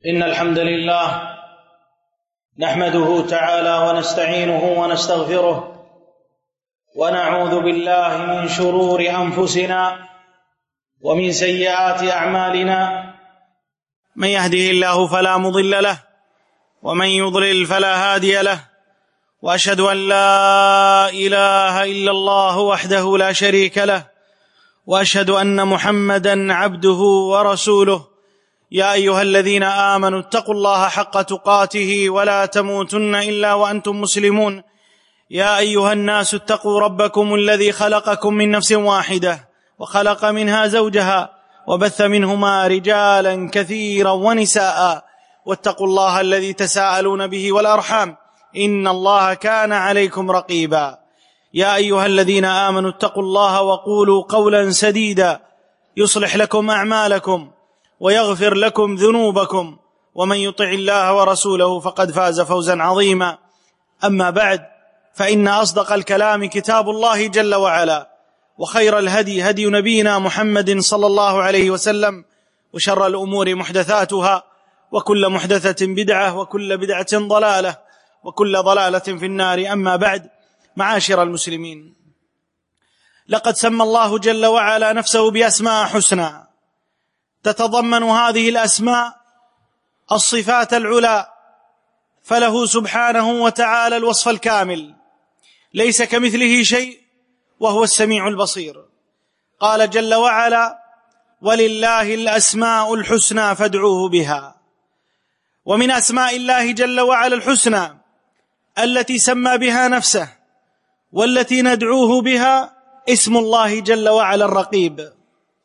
إن الحمد لله نحمده تعالى ونستعينه ونستغفره ونعوذ بالله من شرور أنفسنا ومن سيئات أعمالنا، من يهده الله فلا مضل له ومن يضلل فلا هادي له، وأشهد أن لا إله إلا الله وحده لا شريك له، وأشهد أن محمدًا عبده ورسوله. يا أيها الذين آمنوا اتقوا الله حق تقاته ولا تموتن إلا وأنتم مسلمون. يا أيها الناس اتقوا ربكم الذي خلقكم من نفس واحدة وخلق منها زوجها وبث منهما رجالا كثيرا ونساء، واتقوا الله الذي تساءلون به والأرحام إن الله كان عليكم رقيبا. يا أيها الذين آمنوا اتقوا الله وقولوا قولا سديدا يصلح لكم أعمالكم ويغفر لكم ذنوبكم، ومن يطع الله ورسوله فقد فاز فوزا عظيما. أما بعد، فإن أصدق الكلام كتاب الله جل وعلا، وخير الهدي هدي نبينا محمد صلى الله عليه وسلم، وشر الأمور محدثاتها، وكل محدثة بدعة، وكل بدعة ضلالة، وكل ضلالة في النار. أما بعد، معاشر المسلمين، لقد سمى الله جل وعلا نفسه بأسماء حسنى تتضمن هذه الأسماء الصفات العلى، فله سبحانه وتعالى الوصف الكامل، ليس كمثله شيء وهو السميع البصير. قال جل وعلا: ولله الأسماء الحسنى فادعوه بها. ومن أسماء الله جل وعلا الحسنى التي سمى بها نفسه والتي ندعوه بها اسم الله جل وعلا الرقيب.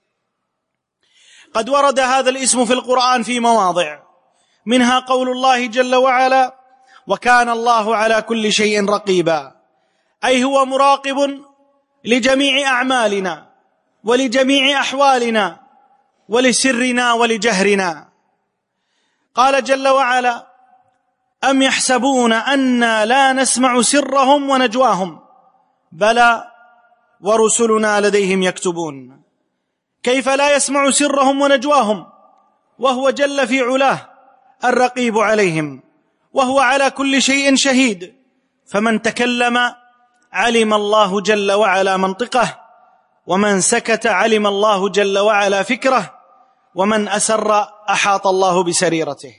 قد ورد هذا الاسم في القرآن في مواضع، منها قول الله جل وعلا: وكان الله على كل شيء رقيبا، أي هو مراقب لجميع أعمالنا ولجميع أحوالنا ولسرنا ولجهرنا. قال جل وعلا: أم يحسبون أنا لا نسمع سرهم ونجواهم بلى ورسلنا لديهم يكتبون. كيف لا يسمع سرهم ونجواهم وهو جل في علاه الرقيب عليهم، وهو على كل شيء شهيد. فمن تكلم علم الله جل وعلا منطقه، ومن سكت علم الله جل وعلا فكره، ومن أسر أحاط الله بسريرته.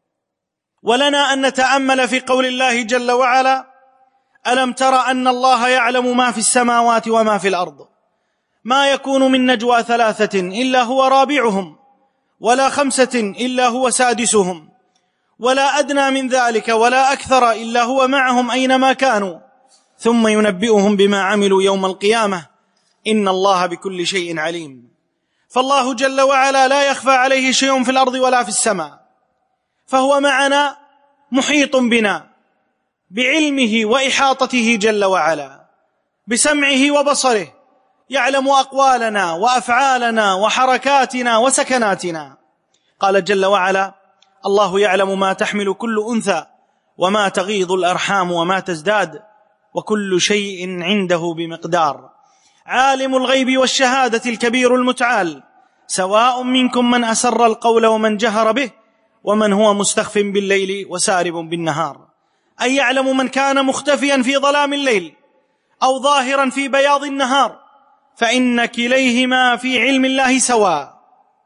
ولنا أن نتأمل في قول الله جل وعلا: ألم تر أن الله يعلم ما في السماوات وما في الأرض، ما يكون من نجوى ثلاثة إلا هو رابعهم، ولا خمسة إلا هو سادسهم، ولا أدنى من ذلك ولا أكثر إلا هو معهم أينما كانوا، ثم ينبئهم بما عملوا يوم القيامة، إن الله بكل شيء عليم. فالله جل وعلا لا يخفى عليه شيء في الأرض ولا في السماء، فهو معنا محيط بنا بعلمه وإحاطته جل وعلا، بسمعه وبصره، يعلم أقوالنا وأفعالنا وحركاتنا وسكناتنا. قال جل وعلا: الله يعلم ما تحمل كل أنثى وما تغيض الأرحام وما تزداد وكل شيء عنده بمقدار. عالم الغيب والشهادة الكبير المتعال، سواء منكم من أسر القول ومن جهر به ومن هو مستخف بالليل وسارب بالنهار. أي يعلم من كان مختفيا في ظلام الليل أو ظاهرا في بياض النهار، فإن كليهما في علم الله سواء.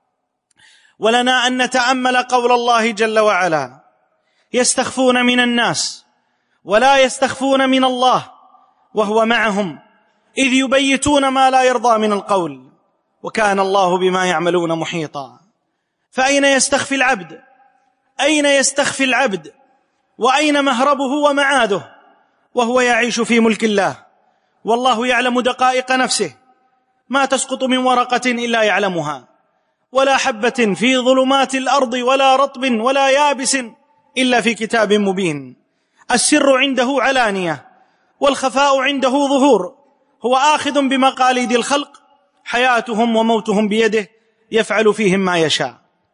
ولنا أن نتأمل قول الله جل وعلا: يستخفون من الناس ولا يستخفون من الله وهو معهم إذ يبيتون ما لا يرضى من القول وكان الله بما يعملون محيطا. فأين يستخفي العبد؟ أين يستخفي العبد وأين مهربه ومعاده وهو يعيش في ملك الله؟ والله يعلم دقائق نفسه، ما تسقط من ورقة إلا يعلمها، ولا حبة في ظلمات الأرض ولا رطب ولا يابس إلا في كتاب مبين. السر عنده علانية والخفاء عنده ظهور. هو آخذ بمقاليد الخلق، حياتهم وموتهم بيده، يفعل فيهم ما يشاء.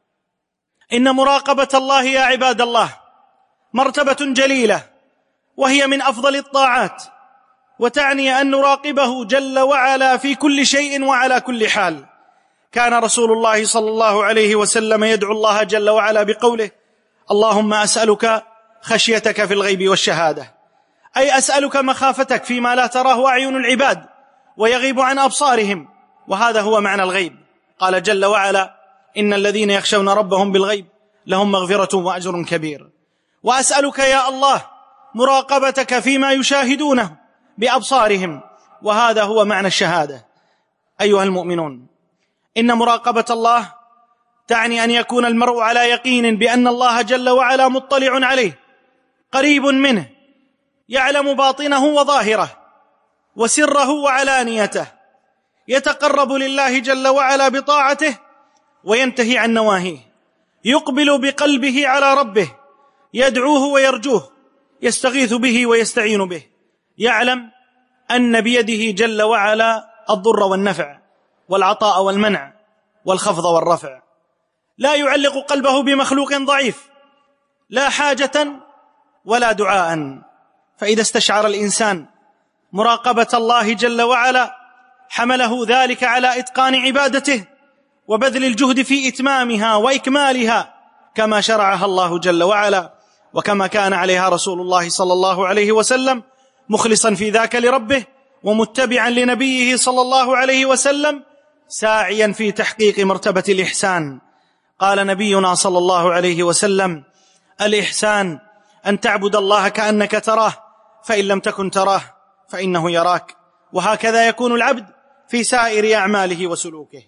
إن مراقبة الله يا عباد الله مرتبة جليلة، وهي من أفضل الطاعات، وتعني أن نراقبه جل وعلا في كل شيء وعلى كل حال. كان رسول الله صلى الله عليه وسلم يدعو الله جل وعلا بقوله: اللهم أسألك خشيتك في الغيب والشهادة، أي أسألك مخافتك فيما لا تراه أعين العباد ويغيب عن أبصارهم، وهذا هو معنى الغيب. قال جل وعلا: إن الذين يخشون ربهم بالغيب لهم مغفرة وأجر كبير. وأسألك يا الله مراقبتك فيما يشاهدونه بأبصارهم، وهذا هو معنى الشهادة. أيها المؤمنون، إن مراقبة الله تعني أن يكون المرء على يقين بأن الله جل وعلا مطلع عليه، قريب منه، يعلم باطنه وظاهره وسره وعلانيته، يتقرب لله جل وعلا بطاعته وينتهي عن نواهيه، يقبل بقلبه على ربه، يدعوه ويرجوه، يستغيث به ويستعين به، يعلم أن بيده جل وعلا الضر والنفع والعطاء والمنع والخفض والرفع، لا يعلق قلبه بمخلوق ضعيف، لا حاجة ولا دعاء. فإذا استشعر الإنسان مراقبة الله جل وعلا حمله ذلك على إتقان عبادته وبذل الجهد في إتمامها وإكمالها كما شرعها الله جل وعلا، وكما كان عليها رسول الله صلى الله عليه وسلم، مخلصا في ذاك لربه ومتبعا لنبيه صلى الله عليه وسلم، ساعيا في تحقيق مرتبة الإحسان. قال نبينا صلى الله عليه وسلم: الإحسان أن تعبد الله كأنك تراه، فإن لم تكن تراه فإنه يراك. وهكذا يكون العبد في سائر أعماله وسلوكه.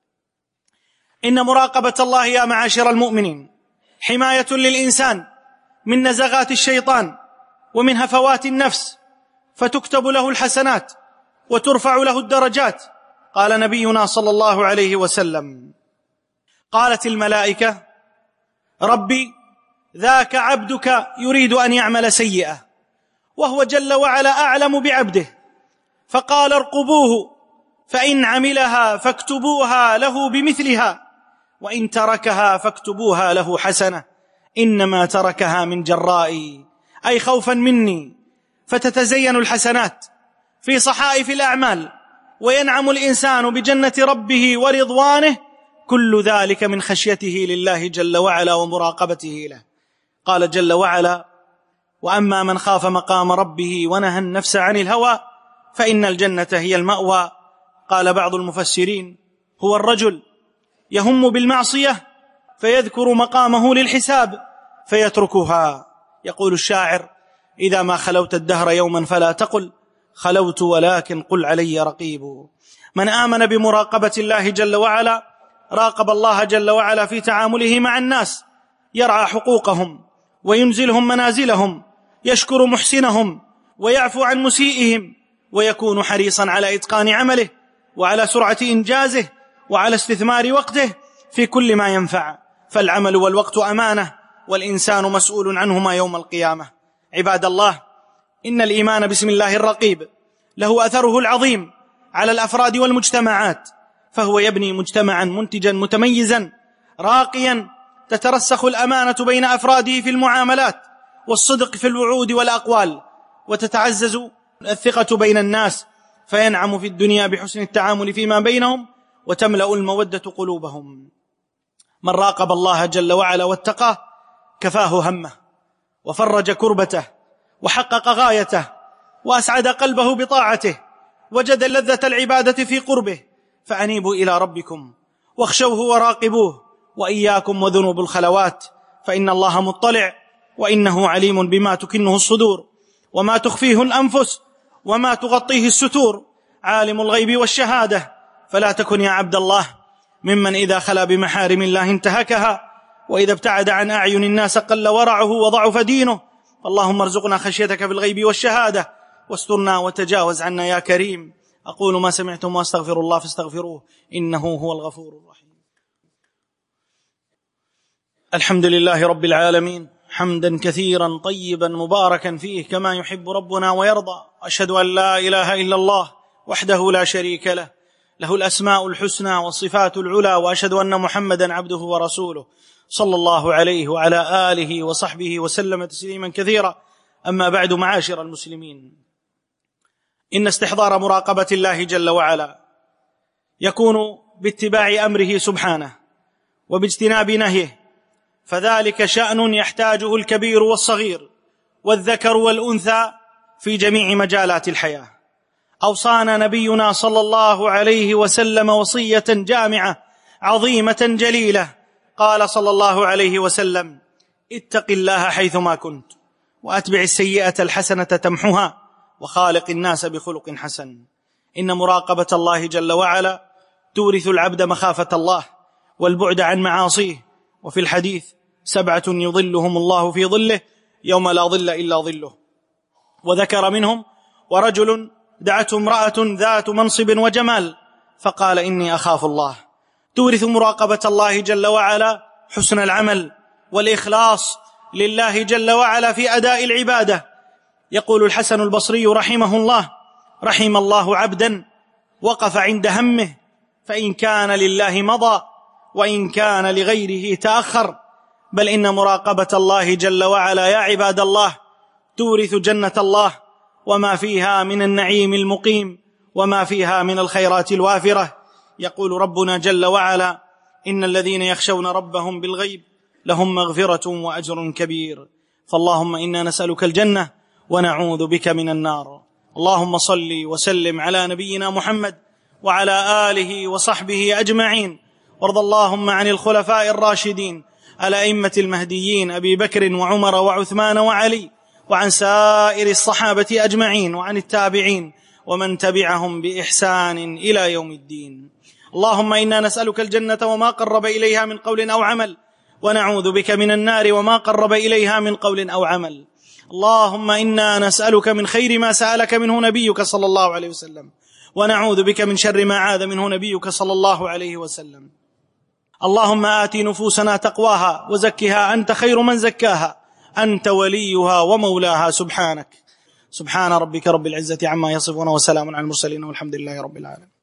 إن مراقبة الله يا معاشر المؤمنين حماية للإنسان من نزغات الشيطان ومن هفوات النفس، فتكتب له الحسنات وترفع له الدرجات. قال نبينا صلى الله عليه وسلم: قالت الملائكة: ربي ذاك عبدك يريد أن يعمل سيئة، وهو جل وعلا أعلم بعبده، فقال: ارقبوه، فإن عملها فاكتبوها له بمثلها، وإن تركها فاكتبوها له حسنة، إنما تركها من جرائي، أي خوفا مني. فتتزين الحسنات في صحائف الأعمال، وينعم الإنسان بجنة ربه ورضوانه، كل ذلك من خشيته لله جل وعلا ومراقبته له. قال جل وعلا: وأما من خاف مقام ربه ونهى النفس عن الهوى فإن الجنة هي المأوى. قال بعض المفسرين: هو الرجل يهم بالمعصية فيذكر مقامه للحساب فيتركها. يقول الشاعر: إذا ما خلوت الدهر يوما فلا تقل خلوت، ولكن قل علي رقيب. من آمن بمراقبة الله جل وعلا راقب الله جل وعلا في تعامله مع الناس، يرعى حقوقهم وينزلهم منازلهم، يشكر محسنهم ويعفو عن مسيئهم، ويكون حريصا على إتقان عمله وعلى سرعة إنجازه وعلى استثمار وقته في كل ما ينفع، فالعمل والوقت أمانة، والإنسان مسؤول عنهما يوم القيامة. عباد الله، إن الإيمان باسم الله الرقيب له أثره العظيم على الأفراد والمجتمعات، فهو يبني مجتمعا منتجا متميزا راقيا، تترسخ الأمانة بين أفراده في المعاملات والصدق في الوعود والأقوال، وتتعزز الثقة بين الناس، فينعم في الدنيا بحسن التعامل فيما بينهم، وتملأ المودة قلوبهم. من راقب الله جل وعلا واتقاه كفاه همه وفرج كربته وحقق غايته وأسعد قلبه بطاعته، وجد لذة العبادة في قربه. فأنيبوا إلى ربكم واخشوه وراقبوه، وإياكم وذنوب الخلوات، فإن الله مطلع وإنه عليم بما تكنه الصدور وما تخفيه الأنفس وما تغطيه الستور، عالم الغيب والشهادة. فلا تكن يا عبد الله ممن إذا خلا بمحارم الله انتهكها، وإذا ابتعد عن أعين الناس قل ورعه وضعف دينه. اللهم ارزقنا خشيتك في الغيب والشهادة، واسترنا وتجاوز عنا يا كريم. أقول ما سمعتم واستغفر الله فاستغفروه إنه هو الغفور الرحيم. الحمد لله رب العالمين، حمدا كثيرا طيبا مباركا فيه كما يحب ربنا ويرضى. أشهد أن لا إله إلا الله وحده لا شريك له، له الأسماء الحسنى والصفات العلى، وأشهد أن محمدا عبده ورسوله صلى الله عليه وعلى آله وصحبه وسلم تسليما كثيرا. أما بعد، معاشر المسلمين، إن استحضار مراقبة الله جل وعلا يكون باتباع أمره سبحانه وباجتناب نهيه، فذلك شأن يحتاجه الكبير والصغير والذكر والأنثى في جميع مجالات الحياة. أوصانا نبينا صلى الله عليه وسلم وصية جامعة عظيمة جليلة، قال صلى الله عليه وسلم: اتق الله حيثما كنت، وأتبع السيئة الحسنة تمحها، وخالق الناس بخلق حسن. إن مراقبة الله جل وعلا تورث العبد مخافة الله والبعد عن معاصيه. وفي الحديث: 7 يظلهم الله في ظله يوم لا ظل إلا ظله. وذكر منهم: ورجل دعته امرأة ذات منصب وجمال فقال: إني أخاف الله. تورث مراقبة الله جل وعلا حسن العمل والإخلاص لله جل وعلا في أداء العبادة. يقول الحسن البصري رحمه الله: رحم الله عبدا وقف عند همه، فإن كان لله مضى وإن كان لغيره تأخر. بل إن مراقبة الله جل وعلا يا عباد الله تورث جنة الله وما فيها من النعيم المقيم وما فيها من الخيرات الوافرة. يقول ربنا جل وعلا: إن الذين يخشون ربهم بالغيب لهم مغفرة وأجر كبير. فاللهم إنا نسألك الجنة ونعوذ بك من النار. اللهم صل وسلم على نبينا محمد وعلى آله وصحبه أجمعين. وارض اللهم عن الخلفاء الراشدين الأئمة المهديين أبي بكر وعمر وعثمان وعلي، وعن سائر الصحابة أجمعين، وعن التابعين ومن تبعهم بإحسان إلى يوم الدين. اللهم إنا نسألك الجنة وما قرب إليها من قول أو عمل، ونعوذ بك من النار وما قرب إليها من قول أو عمل. اللهم إنا نسألك من خير ما سألك منه نبيك صلى الله عليه وسلم، ونعوذ بك من شر ما عاذ منه نبيك صلى الله عليه وسلم. اللهم آت نفوسنا تقواها وزكها أنت خير من زكاها، أنت وليها ومولاها. سبحان ربك رب العزة عما يصفون، وسلام على المرسلين، والحمد لله رب العالمين.